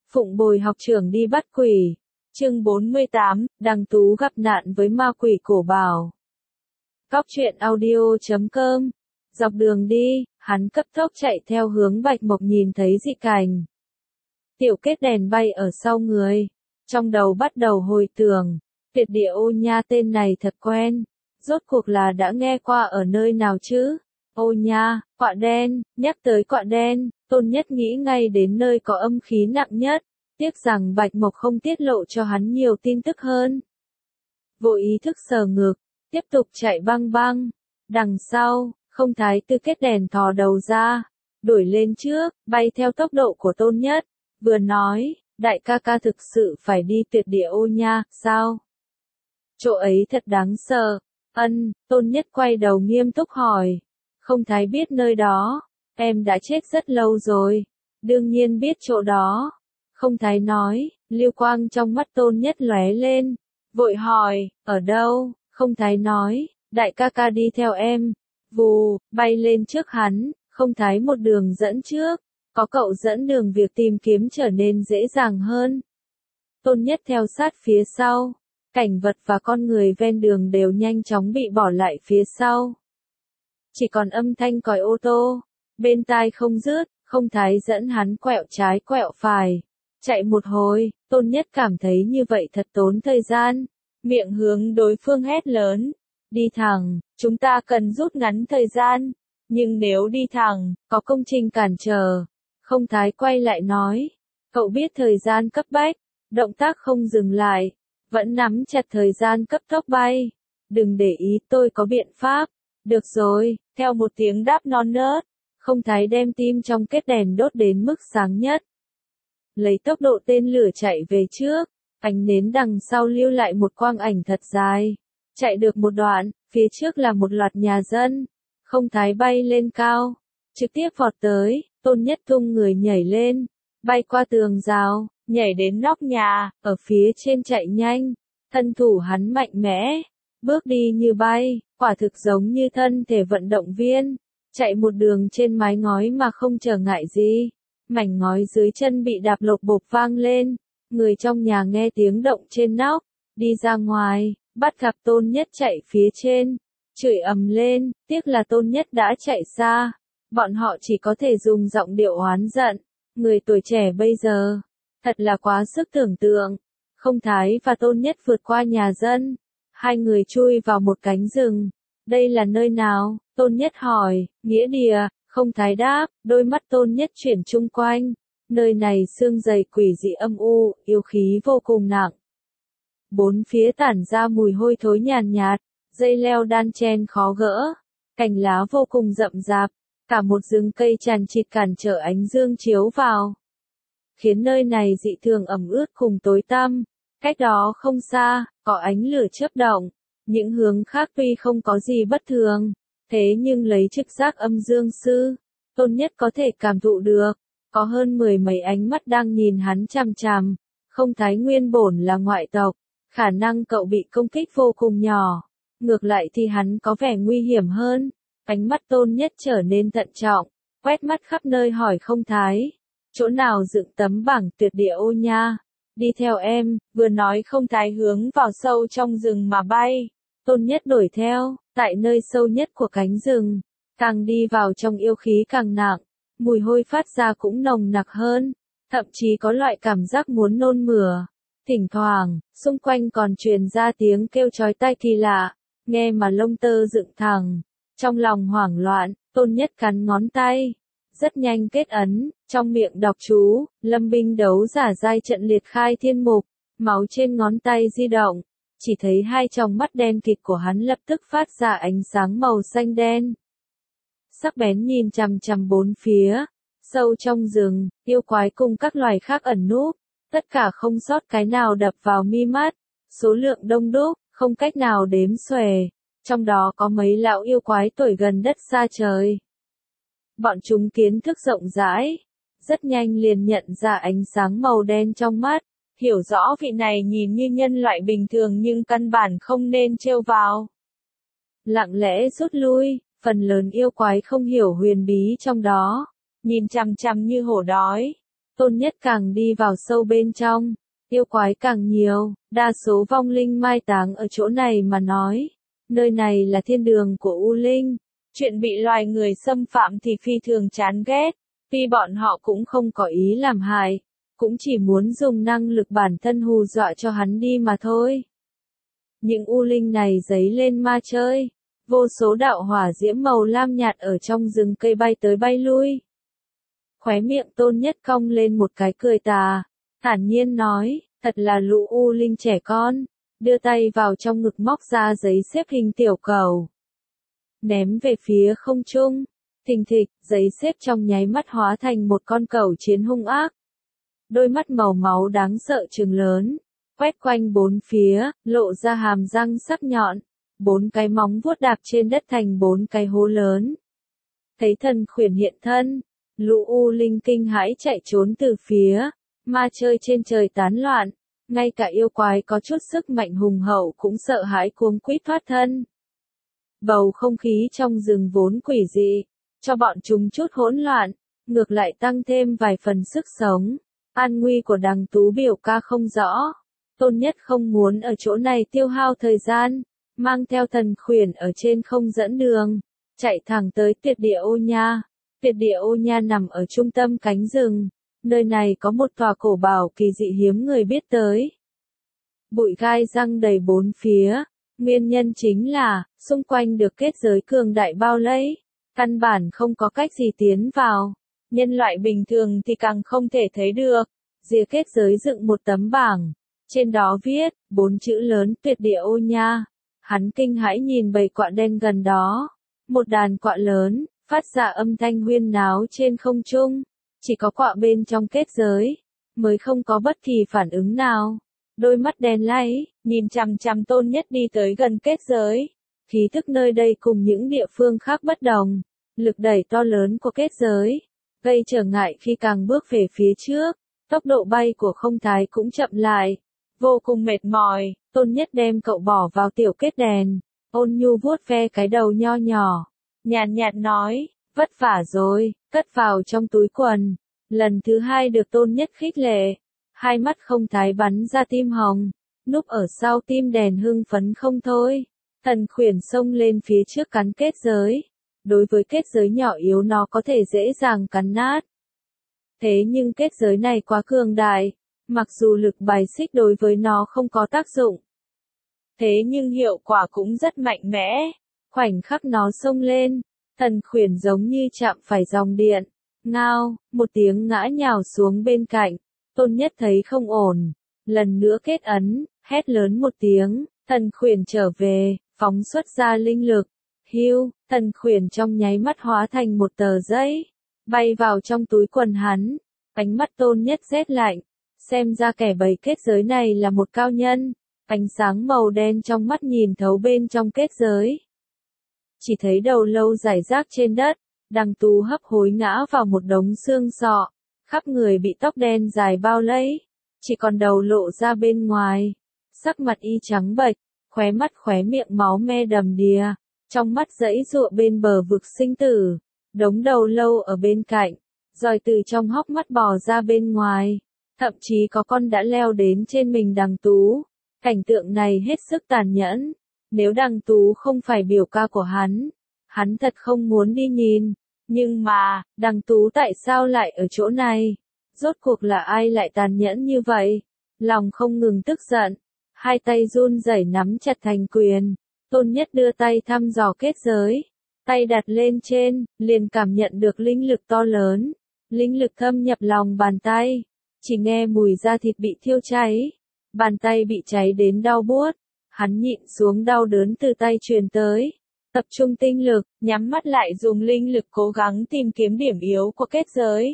Phụng bồi học trưởng đi bắt quỷ. Chương 48, Đằng Tú gặp nạn với ma quỷ cổ bảo. Cóc truyện audio.com. Dọc đường đi, hắn cấp tốc chạy theo hướng Bạch Mộc nhìn thấy dị cảnh. Tiểu Kết đèn bay ở sau người, trong đầu bắt đầu hồi tưởng, Tuyệt Địa Ô Nha tên này thật quen, rốt cuộc là đã nghe qua ở nơi nào chứ? Ô Nha, quạ đen, nhắc tới quạ đen, Tôn Nhất nghĩ ngay đến nơi có âm khí nặng nhất, tiếc rằng Bạch Mộc không tiết lộ cho hắn nhiều tin tức hơn. Vô ý thức sờ ngực, tiếp tục chạy băng băng, đằng sau, Không Thái Tư kết đèn thò đầu ra, đuổi lên trước, bay theo tốc độ của Tôn Nhất, vừa nói, đại ca ca thực sự phải đi Tuyệt Địa Ô Nha, sao? Chỗ ấy thật đáng sợ. Tôn Nhất quay đầu nghiêm túc hỏi. Không Thái biết nơi đó, em đã chết rất lâu rồi, đương nhiên biết chỗ đó. Không Thái nói, lưu quang trong mắt Tôn Nhất lóe lên, vội hỏi, ở đâu? Không Thái nói, đại ca ca đi theo em. Vù, bay lên trước hắn, Không Thái một đường dẫn trước, có cậu dẫn đường việc tìm kiếm trở nên dễ dàng hơn. Tôn Nhất theo sát phía sau, cảnh vật và con người ven đường đều nhanh chóng bị bỏ lại phía sau. Chỉ còn âm thanh còi ô tô, bên tai không dứt, Không Thái dẫn hắn quẹo trái quẹo phải. Chạy một hồi, Tôn Nhất cảm thấy như vậy thật tốn thời gian, miệng hướng đối phương hét lớn. Đi thẳng, chúng ta cần rút ngắn thời gian, nhưng nếu đi thẳng, có công trình cản trở. Không Thái quay lại nói, cậu biết thời gian cấp bách, động tác không dừng lại, vẫn nắm chặt thời gian cấp tốc bay. Đừng để ý, tôi có biện pháp. Được rồi, theo một tiếng đáp non nớt, Không Thái đem tim trong kết đèn đốt đến mức sáng nhất. Lấy tốc độ tên lửa chạy về trước, ánh nến đằng sau lưu lại một quang ảnh thật dài. Chạy được một đoạn, phía trước là một loạt nhà dân. Không Thái bay lên cao, trực tiếp vọt tới, Tôn Nhất tung người nhảy lên, bay qua tường rào, nhảy đến nóc nhà, ở phía trên chạy nhanh. Thân thủ hắn mạnh mẽ, bước đi như bay, quả thực giống như thân thể vận động viên, chạy một đường trên mái ngói mà không trở ngại gì. Mảnh ngói dưới chân bị đạp lộp bộp vang lên, người trong nhà nghe tiếng động trên nóc, đi ra ngoài, bắt gặp Tôn Nhất chạy phía trên, chửi ầm lên, tiếc là Tôn Nhất đã chạy xa. Bọn họ chỉ có thể dùng giọng điệu oán giận, người tuổi trẻ bây giờ, thật là quá sức tưởng tượng. Không Thái và Tôn Nhất vượt qua nhà dân, hai người chui vào một cánh rừng. Đây là nơi nào? Tôn Nhất hỏi. Nghĩa địa. Không Thái đáp, đôi mắt Tôn Nhất chuyển chung quanh. Nơi này sương dày quỷ dị âm u, yêu khí vô cùng nặng. Bốn phía tản ra mùi hôi thối nhàn nhạt, dây leo đan chen khó gỡ, cành lá vô cùng rậm rạp, cả một rừng cây tràn trịt cản trở ánh dương chiếu vào, khiến nơi này dị thường ẩm ướt cùng tối tăm. Cách đó không xa, có ánh lửa chớp động, những hướng khác tuy không có gì bất thường, thế nhưng lấy trực giác âm dương sư, Tôn Nhất có thể cảm thụ được, có hơn 10 mấy ánh mắt đang nhìn hắn chằm chằm. Không Thái nguyên bổn là ngoại tộc, khả năng cậu bị công kích vô cùng nhỏ, ngược lại thì hắn có vẻ nguy hiểm hơn. Ánh mắt Tôn Nhất trở nên thận trọng, quét mắt khắp nơi hỏi Không Thái, chỗ nào dựng tấm bảng Tuyệt Địa Ô Nha? Đi theo em. Vừa nói Không Thái hướng vào sâu trong rừng mà bay. Tôn Nhất đuổi theo, tại nơi sâu nhất của cánh rừng, càng đi vào trong yêu khí càng nặng, mùi hôi phát ra cũng nồng nặc hơn, thậm chí có loại cảm giác muốn nôn mửa. Thỉnh thoảng, xung quanh còn truyền ra tiếng kêu chói tai kỳ lạ, nghe mà lông tơ dựng thẳng. Trong lòng hoảng loạn, Tôn Nhất cắn ngón tay, rất nhanh kết ấn, trong miệng đọc chú, Lâm binh đấu giả giai trận liệt khai thiên mục, máu trên ngón tay di động, chỉ thấy hai tròng mắt đen kịt của hắn lập tức phát ra ánh sáng màu xanh đen. Sắc bén nhìn chằm chằm bốn phía, sâu trong rừng, yêu quái cùng các loài khác ẩn núp, tất cả không sót cái nào đập vào mi mắt, số lượng đông đúc, không cách nào đếm xuể, trong đó có mấy lão yêu quái tuổi gần đất xa trời. Bọn chúng kiến thức rộng rãi, rất nhanh liền nhận ra ánh sáng màu đen trong mắt, hiểu rõ vị này nhìn như nhân loại bình thường nhưng căn bản không nên trêu vào. Lặng lẽ rút lui, phần lớn yêu quái không hiểu huyền bí trong đó, nhìn chằm chằm như hổ đói. Tôn Nhất càng đi vào sâu bên trong, yêu quái càng nhiều, đa số vong linh mai táng ở chỗ này mà nói. Nơi này là thiên đường của U Linh. Chuyện bị loài người xâm phạm thì phi thường chán ghét, tuy bọn họ cũng không có ý làm hại, cũng chỉ muốn dùng năng lực bản thân hù dọa cho hắn đi mà thôi. Những U Linh này giấy lên ma chơi, vô số đạo hỏa diễm màu lam nhạt ở trong rừng cây bay tới bay lui. Khóe miệng Tôn Nhất cong lên một cái cười tà, thản nhiên nói, thật là lũ U Linh trẻ con, đưa tay vào trong ngực móc ra giấy xếp hình tiểu cầu. Ném về phía không trung, thình thịch, giấy xếp trong nháy mắt hóa thành một con cẩu chiến hung ác. Đôi mắt màu máu đáng sợ trừng lớn, quét quanh bốn phía, lộ ra hàm răng sắc nhọn, 4 cái móng vuốt đạp trên đất thành 4 cái hố lớn. Thấy thần khuyển hiện thân, lũ U Linh kinh hãi chạy trốn từ phía, ma chơi trên trời tán loạn, ngay cả yêu quái có chút sức mạnh hùng hậu cũng sợ hãi cuống quýt thoát thân. Bầu không khí trong rừng vốn quỷ dị, cho bọn chúng chút hỗn loạn, ngược lại tăng thêm vài phần sức sống. An nguy của Đằng Tú biểu ca không rõ, Tôn Nhất không muốn ở chỗ này tiêu hao thời gian, mang theo thần khuyển ở trên không dẫn đường, chạy thẳng tới Tuyệt Địa Ô Nha. Tuyệt Địa Ô Nha nằm ở trung tâm cánh rừng, nơi này có một tòa cổ bảo kỳ dị hiếm người biết tới. Bụi gai răng đầy bốn phía, nguyên nhân chính là, xung quanh được kết giới cường đại bao lấy, căn bản không có cách gì tiến vào, nhân loại bình thường thì càng không thể thấy được. Rìa kết giới dựng một tấm bảng, trên đó viết, 4 chữ lớn Tuyệt Địa Ô Nha. Hắn kinh hãi nhìn bầy quạ đen gần đó, một đàn quạ lớn, phát ra âm thanh huyên náo trên không trung, chỉ có quạ bên trong kết giới, mới không có bất kỳ phản ứng nào. Đôi mắt đen láy, nhìn chằm chằm Tôn Nhất đi tới gần kết giới. Khí thức nơi đây cùng những địa phương khác bất đồng, lực đẩy to lớn của kết giới, gây trở ngại khi càng bước về phía trước, tốc độ bay của không thái cũng chậm lại. Vô cùng mệt mỏi, Tôn Nhất đem cậu bỏ vào tiểu kết đèn, ôn nhu vuốt ve cái đầu nho nhỏ, nhàn nhạt nói, vất vả rồi, cất vào trong túi quần. Lần thứ hai được Tôn Nhất khích lệ, hai mắt không thái bắn ra tim hồng, núp ở sau tim đèn hưng phấn không thôi. Thần khuyển xông lên phía trước cắn kết giới, đối với kết giới nhỏ yếu nó có thể dễ dàng cắn nát. Thế nhưng kết giới này quá cường đại, mặc dù lực bài xích đối với nó không có tác dụng. Thế nhưng hiệu quả cũng rất mạnh mẽ, khoảnh khắc nó xông lên, thần khuyển giống như chạm phải dòng điện, ngao, một tiếng ngã nhào xuống bên cạnh. Tôn Nhất thấy không ổn, lần nữa kết ấn, hét lớn một tiếng, thần khuyển trở về, phóng xuất ra linh lực. Hưu, thần khuyển trong nháy mắt hóa thành một tờ giấy, bay vào trong túi quần hắn. Ánh mắt Tôn Nhất rét lạnh, xem ra kẻ bày kết giới này là một cao nhân. Ánh sáng màu đen trong mắt nhìn thấu bên trong kết giới. Chỉ thấy đầu lâu rải rác trên đất, Đằng Tú hấp hối ngã vào một đống xương sọ, khắp người bị tóc đen dài bao lấy, chỉ còn đầu lộ ra bên ngoài, sắc mặt y trắng bệch, khóe mắt khóe miệng máu me đầm đìa, trong mắt giãy giụa bên bờ vực sinh tử, đống đầu lâu ở bên cạnh, rồi từ trong hốc mắt bò ra bên ngoài, thậm chí có con đã leo đến trên mình Đằng Tú. Cảnh tượng này hết sức tàn nhẫn, nếu Đằng Tú không phải biểu ca của hắn thật không muốn đi nhìn, nhưng mà, Đằng Tú tại sao lại ở chỗ này? Rốt cuộc là ai lại tàn nhẫn như vậy? Lòng không ngừng tức giận, hai tay run rẩy nắm chặt thành quyền, Tôn Nhất đưa tay thăm dò kết giới, tay đặt lên trên, liền cảm nhận được linh lực to lớn, linh lực thâm nhập lòng bàn tay, chỉ nghe mùi da thịt bị thiêu cháy. Bàn tay bị cháy đến đau buốt, hắn nhịn xuống đau đớn từ tay truyền tới, tập trung tinh lực, nhắm mắt lại dùng linh lực cố gắng tìm kiếm điểm yếu của kết giới.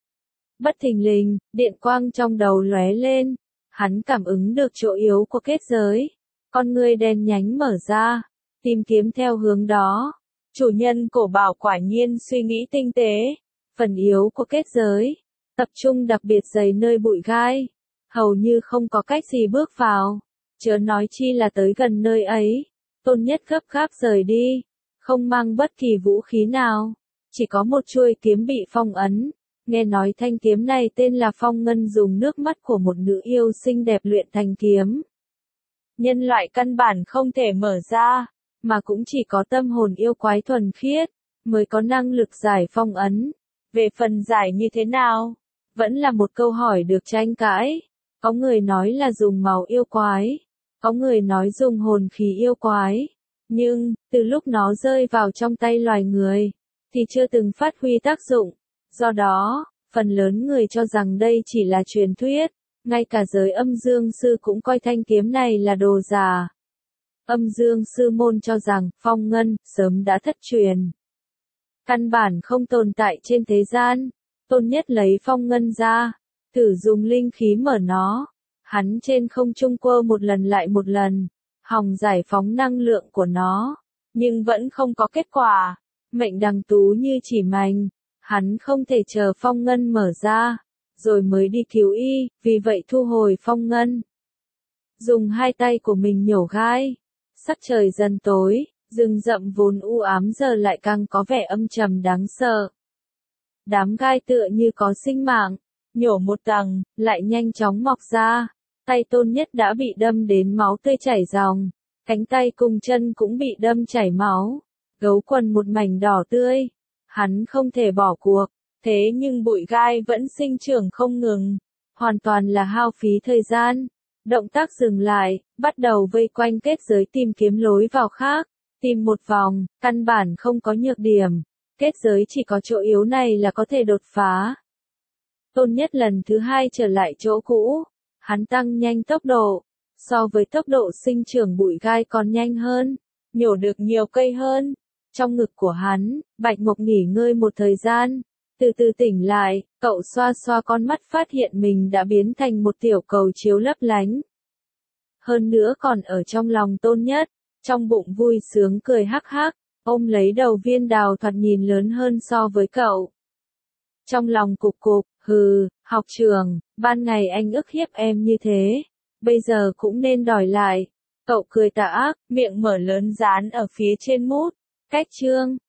Bất thình lình, điện quang trong đầu lóe lên, hắn cảm ứng được chỗ yếu của kết giới, con ngươi đen nhánh mở ra, tìm kiếm theo hướng đó. Chủ nhân cổ bảo quả nhiên suy nghĩ tinh tế, phần yếu của kết giới, tập trung đặc biệt dày nơi bụi gai. Hầu như không có cách gì bước vào, chớ nói chi là tới gần nơi ấy. Tôn Nhất gấp gáp rời đi, không mang bất kỳ vũ khí nào, chỉ có một chuôi kiếm bị phong ấn, Nghe nói thanh kiếm này tên là Phong Ngân dùng nước mắt của một nữ yêu xinh đẹp luyện thành kiếm. Nhân loại căn bản không thể mở ra, mà cũng chỉ có tâm hồn yêu quái thuần khiết, mới có năng lực giải phong ấn. Về phần giải như thế nào? Vẫn là một câu hỏi được tranh cãi. Có người nói là dùng máu yêu quái, có người nói dùng hồn khí yêu quái. Nhưng, từ lúc nó rơi vào trong tay loài người, thì chưa từng phát huy tác dụng. Do đó, phần lớn người cho rằng đây chỉ là truyền thuyết. Ngay cả giới âm dương sư cũng coi thanh kiếm này là đồ giả. Âm dương sư môn cho rằng, phong ngân, sớm đã thất truyền. Căn bản không tồn tại trên thế gian. Tôn Nhất lấy phong ngân ra, thử dùng linh khí mở nó. Hắn trên không trung quơ một lần lại một lần, hòng giải phóng năng lượng của nó. Nhưng vẫn không có kết quả. Mệnh Đằng Tú như chỉ mành. Hắn không thể chờ phong ngân mở ra, rồi mới đi cứu y, vì vậy thu hồi phong ngân. Dùng hai tay của mình nhổ gai. Sắc trời dần tối, rừng rậm vốn u ám giờ lại càng có vẻ âm trầm đáng sợ. Đám gai tựa như có sinh mạng, nhổ một tầng, lại nhanh chóng mọc ra. Tay Tôn Nhất đã bị đâm đến máu tươi chảy ròng, cánh tay cùng chân cũng bị đâm chảy máu, gấu quần một mảnh đỏ tươi. Hắn không thể bỏ cuộc, thế nhưng bụi gai vẫn sinh trưởng không ngừng, hoàn toàn là hao phí thời gian. Động tác dừng lại, bắt đầu vây quanh kết giới tìm kiếm lối vào khác, tìm một vòng, căn bản không có nhược điểm, kết giới chỉ có chỗ yếu này là có thể đột phá. Tôn Nhất lần thứ hai trở lại chỗ cũ, hắn tăng nhanh tốc độ, so với tốc độ sinh trưởng bụi gai còn nhanh hơn, nhổ được nhiều cây hơn. Trong ngực của hắn, Bạch Mộc nghỉ ngơi một thời gian, từ từ tỉnh lại, cậu xoa xoa con mắt phát hiện mình đã biến thành một tiểu cầu chiếu lấp lánh. Hơn nữa còn ở trong lòng Tôn Nhất, trong bụng vui sướng cười hắc hắc, ôm lấy đầu viên đào thoạt nhìn lớn hơn so với cậu. Trong lòng cục cục, hừ, học trường, ban ngày anh ức hiếp em như thế, bây giờ cũng nên đòi lại. Cậu cười tà ác, miệng mở lớn dán ở phía trên mút. Cách chương